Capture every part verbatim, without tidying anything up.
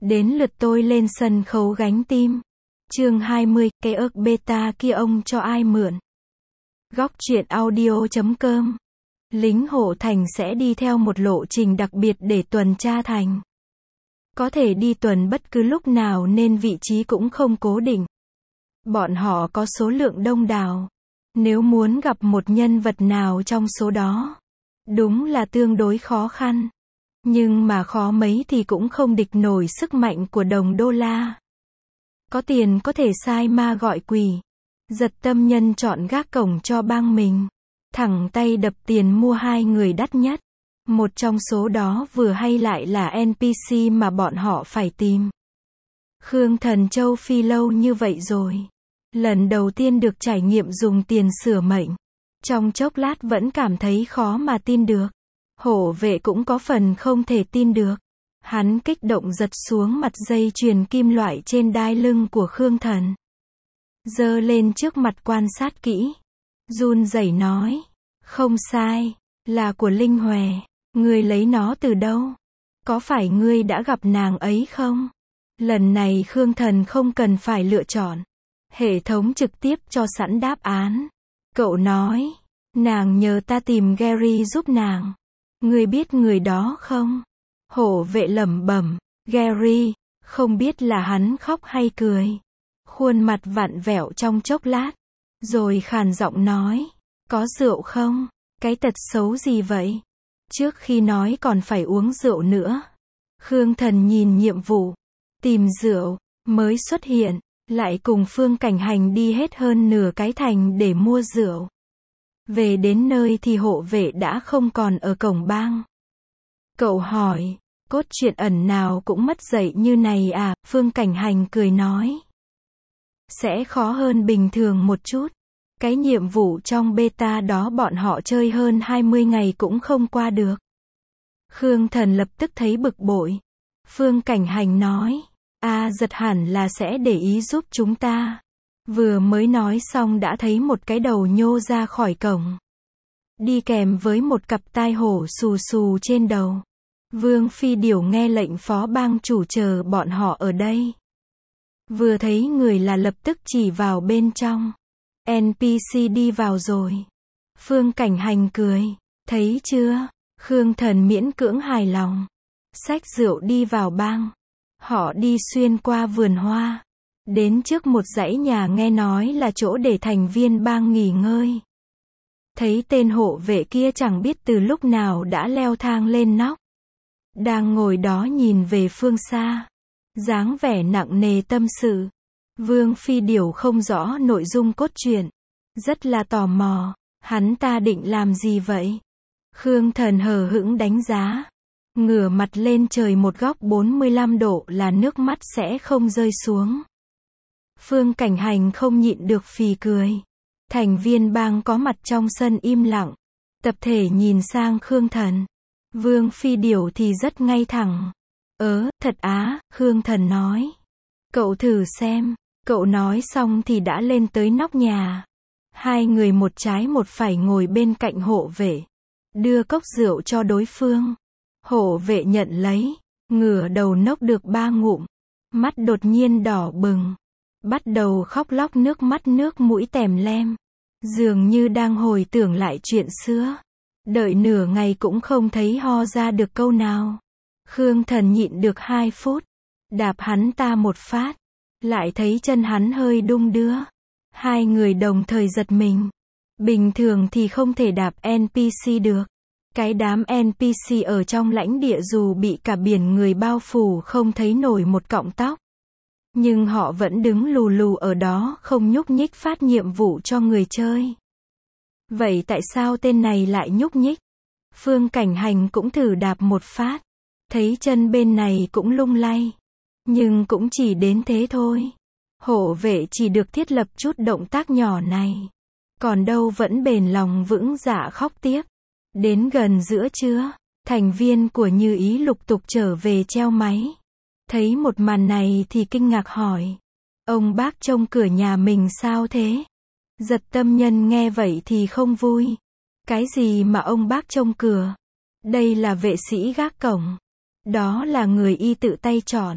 Đến lượt tôi lên sân khấu gánh tim. Chương hai mươi, cái ớc beta kia ông cho ai mượn? Góc truyện audio chấm com. Lính hộ thành sẽ đi theo một lộ trình đặc biệt để tuần tra thành. Có thể đi tuần bất cứ lúc nào nên vị trí cũng không cố định. Bọn họ có số lượng đông đảo. Nếu muốn gặp một nhân vật nào trong số đó, đúng là tương đối khó khăn. Nhưng mà khó mấy thì cũng không địch nổi sức mạnh của đồng đô la. Có tiền có thể sai ma gọi quỷ. Giật Tâm Nhân chọn gác cổng cho bang mình. Thẳng tay đập tiền mua hai người đắt nhất. Một trong số đó vừa hay lại là en pê xê mà bọn họ phải tìm. Khương Thần châu phi lâu như vậy rồi. Lần đầu tiên được trải nghiệm dùng tiền sửa mệnh. Trong chốc lát vẫn cảm thấy khó mà tin được. Hổ vệ cũng có phần không thể tin được. Hắn kích động giật xuống mặt dây chuyền kim loại trên đai lưng của Khương Thần. Giơ lên trước mặt quan sát kỹ. Run rẩy nói. Không sai. Là của Linh Hòe. Ngươi lấy nó từ đâu? Có phải ngươi đã gặp nàng ấy không? Lần này Khương Thần không cần phải lựa chọn. Hệ thống trực tiếp cho sẵn đáp án. Cậu nói. Nàng nhờ ta tìm Gary giúp nàng. Ngươi biết người đó không? Hổ vệ lẩm bẩm. Gary. Không biết là hắn khóc hay cười. Khuôn mặt vặn vẹo trong chốc lát. Rồi khàn giọng nói. Có rượu không? Cái tật xấu gì vậy? Trước khi nói còn phải uống rượu nữa. Khương Thần nhìn nhiệm vụ. Tìm rượu. Mới xuất hiện. Lại cùng Phương Cảnh Hành đi hết hơn nửa cái thành để mua rượu. Về đến nơi thì hộ vệ đã không còn ở cổng bang. Cậu hỏi. Cốt truyện ẩn nào cũng mất dạy như này à? Phương Cảnh Hành cười nói. Sẽ khó hơn bình thường một chút. Cái nhiệm vụ trong beta đó bọn họ chơi hơn hai mươi ngày cũng không qua được. Khương Thần lập tức thấy bực bội. Phương Cảnh Hành nói. A giật hẳn là sẽ để ý giúp chúng ta. Vừa mới nói xong đã thấy một cái đầu nhô ra khỏi cổng. Đi kèm với một cặp tai hổ xù xù trên đầu. Vương Phi Điểu nghe lệnh phó bang chủ chờ bọn họ ở đây. Vừa thấy người là lập tức chỉ vào bên trong. en pê xê đi vào rồi. Phương Cảnh Hành cười. Thấy chưa? Khương Thần miễn cưỡng hài lòng. Xách rượu đi vào bang. Họ đi xuyên qua vườn hoa. Đến trước một dãy nhà nghe nói là chỗ để thành viên bang nghỉ ngơi. Thấy tên hộ vệ kia chẳng biết từ lúc nào đã leo thang lên nóc. Đang ngồi đó nhìn về phương xa. Dáng vẻ nặng nề tâm sự. Vương Phi Điểu không rõ nội dung cốt truyện. Rất là tò mò. Hắn ta định làm gì vậy? Khương Thần hờ hững đánh giá. Ngửa mặt lên trời một góc bốn mươi lăm độ là nước mắt sẽ không rơi xuống. Phương Cảnh Hành không nhịn được phì cười. Thành viên bang có mặt trong sân im lặng. Tập thể nhìn sang Khương Thần. Vương Phi Điểu thì rất ngay thẳng. Ớ, thật á, Khương Thần nói. Cậu thử xem. Cậu nói xong thì đã lên tới nóc nhà. Hai người một trái một phải ngồi bên cạnh hộ vệ. Đưa cốc rượu cho đối phương. Hộ vệ nhận lấy. Ngửa đầu nốc được ba ngụm. Mắt đột nhiên đỏ bừng. Bắt đầu khóc lóc nước mắt nước mũi tèm lem. Dường như đang hồi tưởng lại chuyện xưa. Đợi nửa ngày cũng không thấy ho ra được câu nào. Khương Thần nhịn được hai phút. Đạp hắn ta một phát. Lại thấy chân hắn hơi đung đưa. Hai người đồng thời giật mình. Bình thường thì không thể đạp en pê xê được. Cái đám en pê xê ở trong lãnh địa dù bị cả biển người bao phủ không thấy nổi một cọng tóc. Nhưng họ vẫn đứng lù lù ở đó không nhúc nhích phát nhiệm vụ cho người chơi. Vậy tại sao tên này lại nhúc nhích? Phương Cảnh Hành cũng thử đạp một phát. Thấy chân bên này cũng lung lay. Nhưng cũng chỉ đến thế thôi. Hộ vệ chỉ được thiết lập chút động tác nhỏ này. Còn đâu vẫn bền lòng vững dạ khóc tiếp. Đến gần giữa trưa, thành viên của Như Ý lục tục trở về treo máy. Thấy một màn này thì kinh ngạc hỏi. Ông bác trông cửa nhà mình sao thế? Giật Tâm Nhân nghe vậy thì không vui. Cái gì mà ông bác trông cửa? Đây là vệ sĩ gác cổng. Đó là người y tự tay chọn.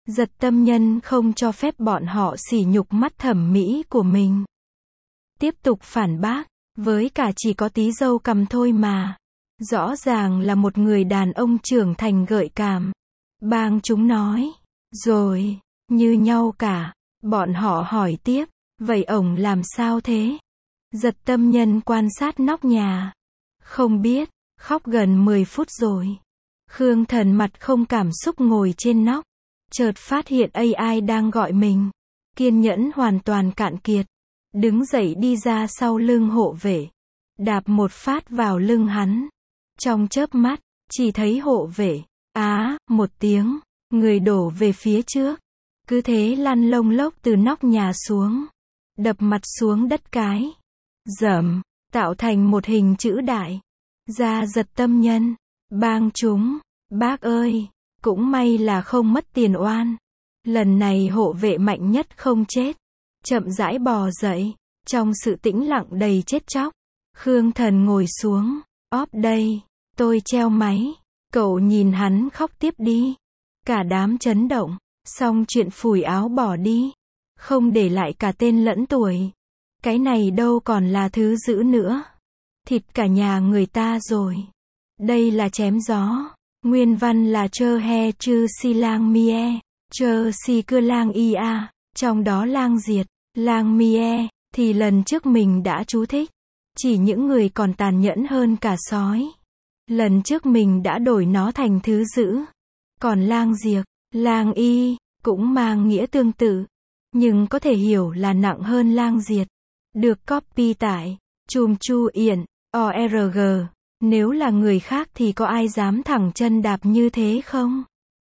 Giật tâm nhân không cho phép bọn họ sỉ nhục mắt thẩm mỹ của mình. Tiếp tục phản bác, với cả chỉ có tí râu cằm thôi mà. Rõ ràng là một người đàn ông trưởng thành gợi cảm. Bang chúng nói, rồi, như nhau cả. Bọn họ hỏi tiếp, vậy ổng làm sao thế? Giật tâm nhân quan sát nóc nhà. Không biết, khóc gần mười phút rồi. Khương Thần mặt không cảm xúc ngồi trên nóc. Chợt phát hiện a i đang gọi mình. Kiên nhẫn hoàn toàn cạn kiệt. Đứng dậy đi ra sau lưng hộ vệ. Đạp một phát vào lưng hắn. Trong chớp mắt, chỉ thấy hộ vệ. Á, một tiếng. Người đổ về phía trước. Cứ thế lăn lông lốc từ nóc nhà xuống. Đập mặt xuống đất cái. Dầm, tạo thành một hình chữ đại. Ra giật tâm nhân. Bang chúng, bác ơi, cũng may là không mất tiền oan. Lần này hộ vệ mạnh nhất không chết. Chậm rãi bò dậy. Trong sự tĩnh lặng đầy chết chóc. Khương Thần ngồi xuống. Óp đây, tôi treo máy. Cậu nhìn hắn khóc tiếp đi. Cả đám chấn động. Xong chuyện phủi áo bỏ đi. Không để lại cả tên lẫn tuổi. Cái này đâu còn là thứ giữ nữa. Thịt cả nhà người ta rồi. Đây là chém gió. Nguyên văn là chơ he chư si lang mie. Chơ si cưa lang ia. Trong đó lang diệt, lang mie. Thì lần trước mình đã chú thích. Chỉ những người còn tàn nhẫn hơn cả sói. Lần trước mình đã đổi nó thành thứ giữ. Còn lang diệt, lang y, cũng mang nghĩa tương tự. Nhưng có thể hiểu là nặng hơn lang diệt. Được copy tại chùm chu yển, o rờ giê. Nếu là người khác thì có ai dám thẳng chân đạp như thế không?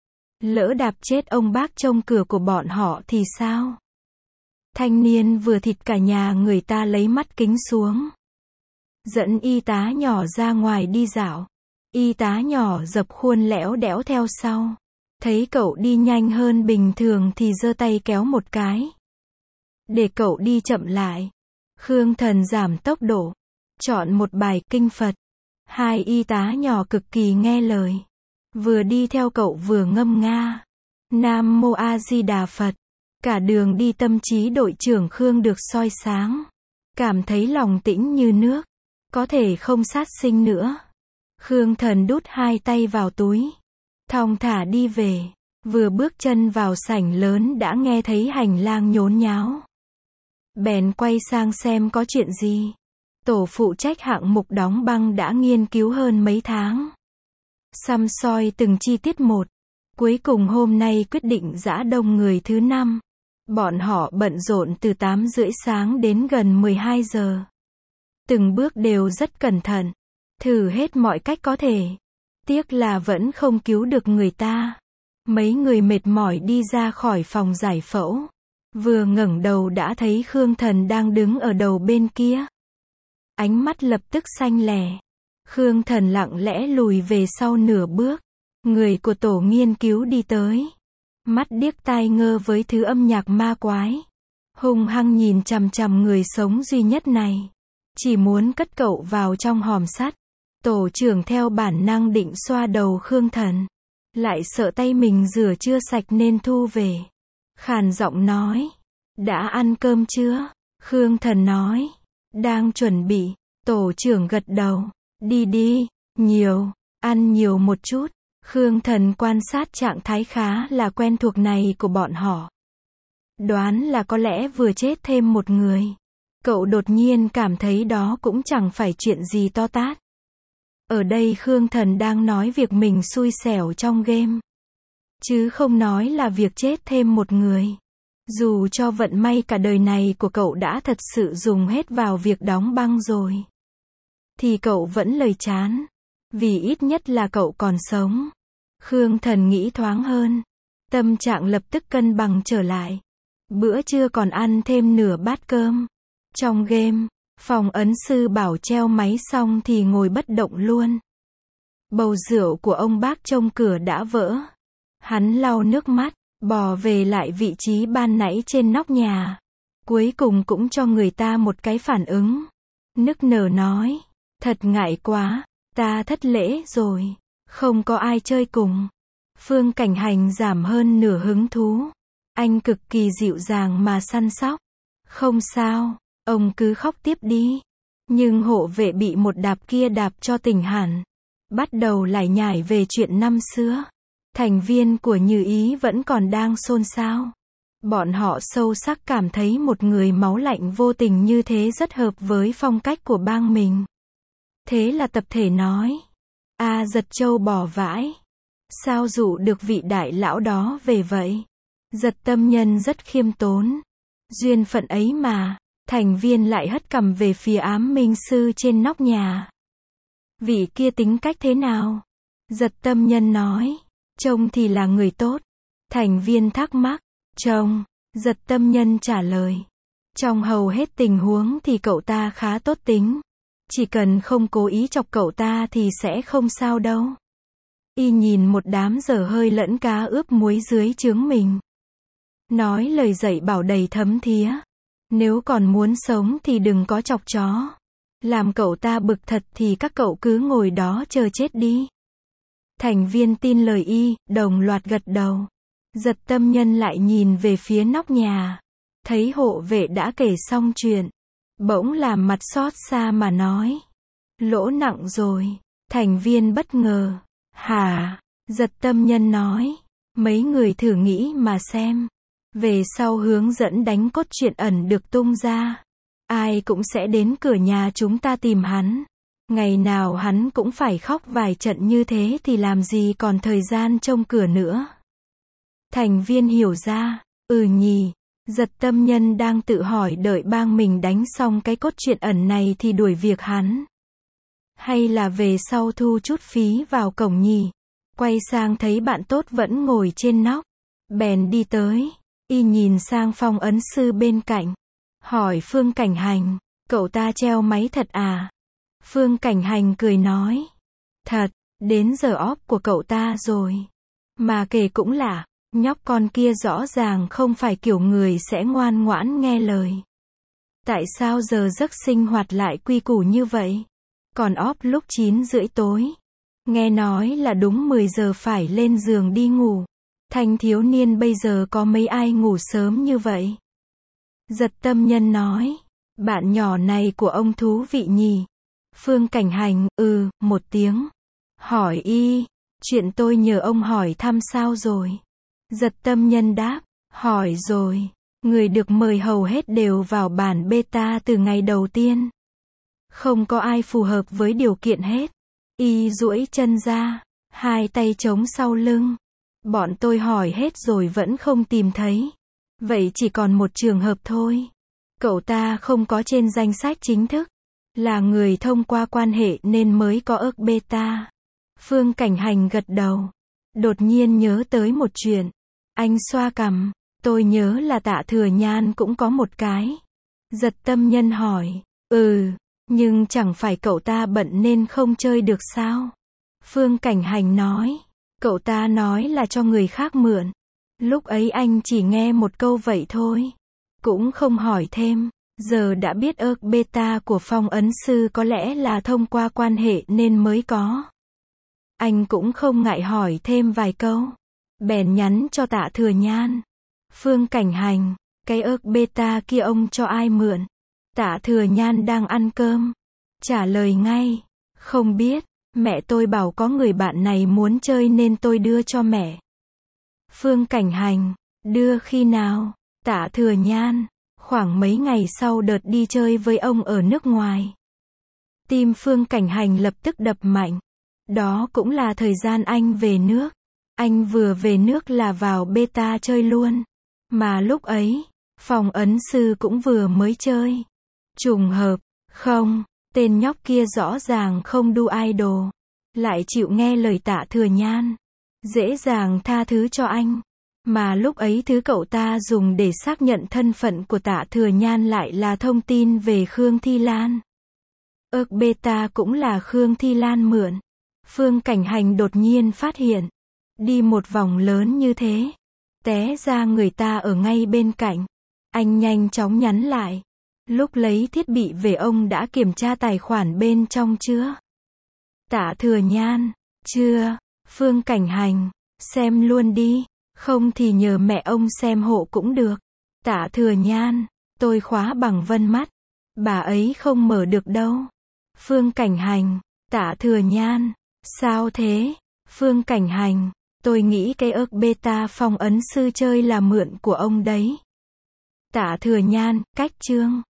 Lỡ đạp chết ông bác trông cửa của bọn họ thì sao? Thanh niên vừa thịt cả nhà người ta lấy mắt kính xuống. Dẫn y tá nhỏ ra ngoài đi dạo. Y tá nhỏ dập khuôn lẽo đẽo theo sau. Thấy cậu đi nhanh hơn bình thường thì giơ tay kéo một cái. Để cậu đi chậm lại. Khương Thần giảm tốc độ. Chọn một bài kinh Phật. Hai y tá nhỏ cực kỳ nghe lời. Vừa đi theo cậu vừa ngâm nga. Nam Mô A Di Đà Phật. Cả đường đi tâm trí đội trưởng Khương được soi sáng. Cảm thấy lòng tĩnh như nước. Có thể không sát sinh nữa. Khương Thần đút hai tay vào túi. Thong thả đi về. Vừa bước chân vào sảnh lớn đã nghe thấy hành lang nhốn nháo. Bèn quay sang xem có chuyện gì. Tổ phụ trách hạng mục đóng băng đã nghiên cứu hơn mấy tháng. Săm soi từng chi tiết một. Cuối cùng hôm nay quyết định giã đông người thứ năm. Bọn họ bận rộn từ tám rưỡi sáng đến gần mười hai giờ. Từng bước đều rất cẩn thận. Thử hết mọi cách có thể. Tiếc là vẫn không cứu được người ta. Mấy người mệt mỏi đi ra khỏi phòng giải phẫu. Vừa ngẩng đầu đã thấy Khương Thần đang đứng ở đầu bên kia. Ánh mắt lập tức xanh lè. Khương Thần lặng lẽ lùi về sau nửa bước. Người của tổ nghiên cứu đi tới. Mắt điếc tai ngơ với thứ âm nhạc ma quái. Hung hăng nhìn chằm chằm người sống duy nhất này. Chỉ muốn cất cậu vào trong hòm sắt. Tổ trưởng theo bản năng định xoa đầu Khương Thần. Lại sợ tay mình rửa chưa sạch nên thu về. Khàn giọng nói. Đã ăn cơm chưa? Khương Thần nói. Đang chuẩn bị. Tổ trưởng gật đầu. Đi đi, nhiều, ăn nhiều một chút. Khương Thần quan sát trạng thái khá là quen thuộc này của bọn họ. Đoán là có lẽ vừa chết thêm một người. Cậu đột nhiên cảm thấy đó cũng chẳng phải chuyện gì to tát. Ở đây Khương Thần đang nói việc mình xui xẻo trong game. Chứ không nói là việc chết thêm một người. Dù cho vận may cả đời này của cậu đã thật sự dùng hết vào việc đóng băng rồi. Thì cậu vẫn lời chán. Vì ít nhất là cậu còn sống. Khương Thần nghĩ thoáng hơn. Tâm trạng lập tức cân bằng trở lại. Bữa trưa còn ăn thêm nửa bát cơm. Trong game, phòng ấn sư bảo treo máy xong thì ngồi bất động luôn. Bầu rượu của ông bác trông cửa đã vỡ. Hắn lau nước mắt, bò về lại vị trí ban nãy trên nóc nhà. Cuối cùng cũng cho người ta một cái phản ứng. Nức nở nói. Thật ngại quá, ta thất lễ rồi. Không có ai chơi cùng. Phương Cảnh Hành giảm hơn nửa hứng thú. Anh cực kỳ dịu dàng mà săn sóc. Không sao, ông cứ khóc tiếp đi. Nhưng hộ vệ bị một đạp kia đạp cho tỉnh hẳn. Bắt đầu lải nhải về chuyện năm xưa. Thành viên của Như Ý vẫn còn đang xôn xao. Bọn họ sâu sắc cảm thấy một người máu lạnh vô tình như thế rất hợp với phong cách của bang mình. Thế là tập thể nói. A Giật Châu bỏ vãi. Sao dụ được vị đại lão đó về vậy? Giật Tâm Nhân rất khiêm tốn. Duyên phận ấy mà. Thành viên lại hất cằm về phía Ám Minh Sư trên nóc nhà. Vị kia tính cách thế nào? Giật Tâm Nhân nói. Trông thì là người tốt. Thành viên thắc mắc. Trông. Giật Tâm Nhân trả lời. Trong hầu hết tình huống thì cậu ta khá tốt tính. Chỉ cần không cố ý chọc cậu ta thì sẽ không sao đâu. Y nhìn một đám dở hơi lẫn cá ướp muối dưới trướng mình. Nói lời dạy bảo đầy thấm thía. Nếu còn muốn sống thì đừng có chọc chó. Làm cậu ta bực thật thì các cậu cứ ngồi đó chờ chết đi. Thành viên tin lời y, đồng loạt gật đầu. Giật Tâm Nhân lại nhìn về phía nóc nhà. Thấy hộ vệ đã kể xong chuyện. Bỗng làm mặt xót xa mà nói. Lỗ nặng rồi. Thành viên bất ngờ. Hả? Giật Tâm Nhân nói. Mấy người thử nghĩ mà xem. Về sau hướng dẫn đánh cốt truyện ẩn được tung ra. Ai cũng sẽ đến cửa nhà chúng ta tìm hắn. Ngày nào hắn cũng phải khóc vài trận như thế thì làm gì còn thời gian trông cửa nữa. Thành viên hiểu ra. Ừ nhỉ. Giật Tâm Nhân đang tự hỏi đợi bang mình đánh xong cái cốt truyện ẩn này thì đuổi việc hắn. Hay là về sau thu chút phí vào cổng nhỉ. Quay sang thấy bạn tốt vẫn ngồi trên nóc. Bèn đi tới. Y nhìn sang Phong Ấn Sư bên cạnh. Hỏi Phương Cảnh Hành. Cậu ta treo máy thật à? Phương Cảnh Hành cười nói. Thật, đến giờ off của cậu ta rồi. Mà kể cũng lạ, nhóc con kia rõ ràng không phải kiểu người sẽ ngoan ngoãn nghe lời. Tại sao giờ giấc sinh hoạt lại quy củ như vậy? Còn off lúc chín rưỡi tối. Nghe nói là đúng mười giờ phải lên giường đi ngủ. Thanh thiếu niên bây giờ có mấy ai ngủ sớm như vậy? Giật Tâm Nhân nói. Bạn nhỏ này của ông thú vị nhỉ? Phương Cảnh Hành, ừ, một tiếng. Hỏi y. Chuyện tôi nhờ ông hỏi thăm sao rồi? Giật Tâm Nhân đáp. Hỏi rồi. Người được mời hầu hết đều vào bản beta từ ngày đầu tiên. Không có ai phù hợp với điều kiện hết. Y duỗi chân ra. Hai tay chống sau lưng. Bọn tôi hỏi hết rồi vẫn không tìm thấy. Vậy chỉ còn một trường hợp thôi. Cậu ta không có trên danh sách chính thức. Là người thông qua quan hệ nên mới có ước beta. Phương Cảnh Hành gật đầu. Đột nhiên nhớ tới một chuyện. Anh xoa cằm. Tôi nhớ là Tạ Thừa Nhan cũng có một cái. Giật Tâm Nhân hỏi. Ừ, nhưng chẳng phải cậu ta bận nên không chơi được sao? Phương Cảnh Hành nói. Cậu ta nói là cho người khác mượn. Lúc ấy anh chỉ nghe một câu vậy thôi. Cũng không hỏi thêm. Giờ đã biết ước beta của Phong Ấn Sư có lẽ là thông qua quan hệ nên mới có. Anh cũng không ngại hỏi thêm vài câu. Bèn nhắn cho Tạ Thừa Nhan. Phương Cảnh Hành, cái ước beta kia ông cho ai mượn? Tạ Thừa Nhan đang ăn cơm. Trả lời ngay. Không biết, mẹ tôi bảo có người bạn này muốn chơi nên tôi đưa cho mẹ. Phương Cảnh Hành, đưa khi nào? Tạ Thừa Nhan, khoảng mấy ngày sau đợt đi chơi với ông ở nước ngoài. Tim Phương Cảnh Hành lập tức đập mạnh. Đó cũng là thời gian anh về nước. Anh vừa về nước là vào beta chơi luôn. Mà lúc ấy, Phong Ấn Sư cũng vừa mới chơi. Trùng hợp, không, tên nhóc kia rõ ràng không đu idol. Lại chịu nghe lời Tạ Thừa Nhan. Dễ dàng tha thứ cho anh. Mà lúc ấy thứ cậu ta dùng để xác nhận thân phận của Tạ Thừa Nhan lại là thông tin về Khương Thi Lan. Ước beta cũng là Khương Thi Lan mượn. Phương Cảnh Hành đột nhiên phát hiện. Đi một vòng lớn như thế. Té ra người ta ở ngay bên cạnh. Anh nhanh chóng nhắn lại. Lúc lấy thiết bị về ông đã kiểm tra tài khoản bên trong chưa? Tạ Thừa Nhan. Chưa. Phương Cảnh Hành. Xem luôn đi, không thì nhờ mẹ ông xem hộ cũng được. Tạ Thừa Nhan, tôi khóa bằng Vân mắt, bà ấy không mở được đâu. Phương Cảnh Hành, Tạ Thừa Nhan, sao thế? Phương Cảnh Hành, tôi nghĩ cái ớc beta phong ấn sư chơi là mượn của ông đấy. Tạ Thừa Nhan, cách chương.